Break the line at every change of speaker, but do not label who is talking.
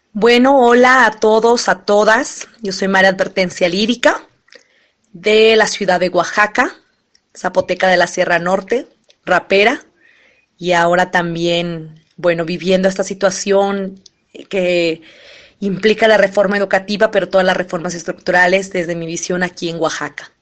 Bueno, hola a todos, a todas. Yo soy María Advertencia Lírica de la ciudad de Oaxaca, zapoteca de la Sierra Norte, rapera y ahora también, bueno, viviendo esta situación que implica la reforma educativa, pero todas las reformas estructurales desde mi visión aquí en Oaxaca.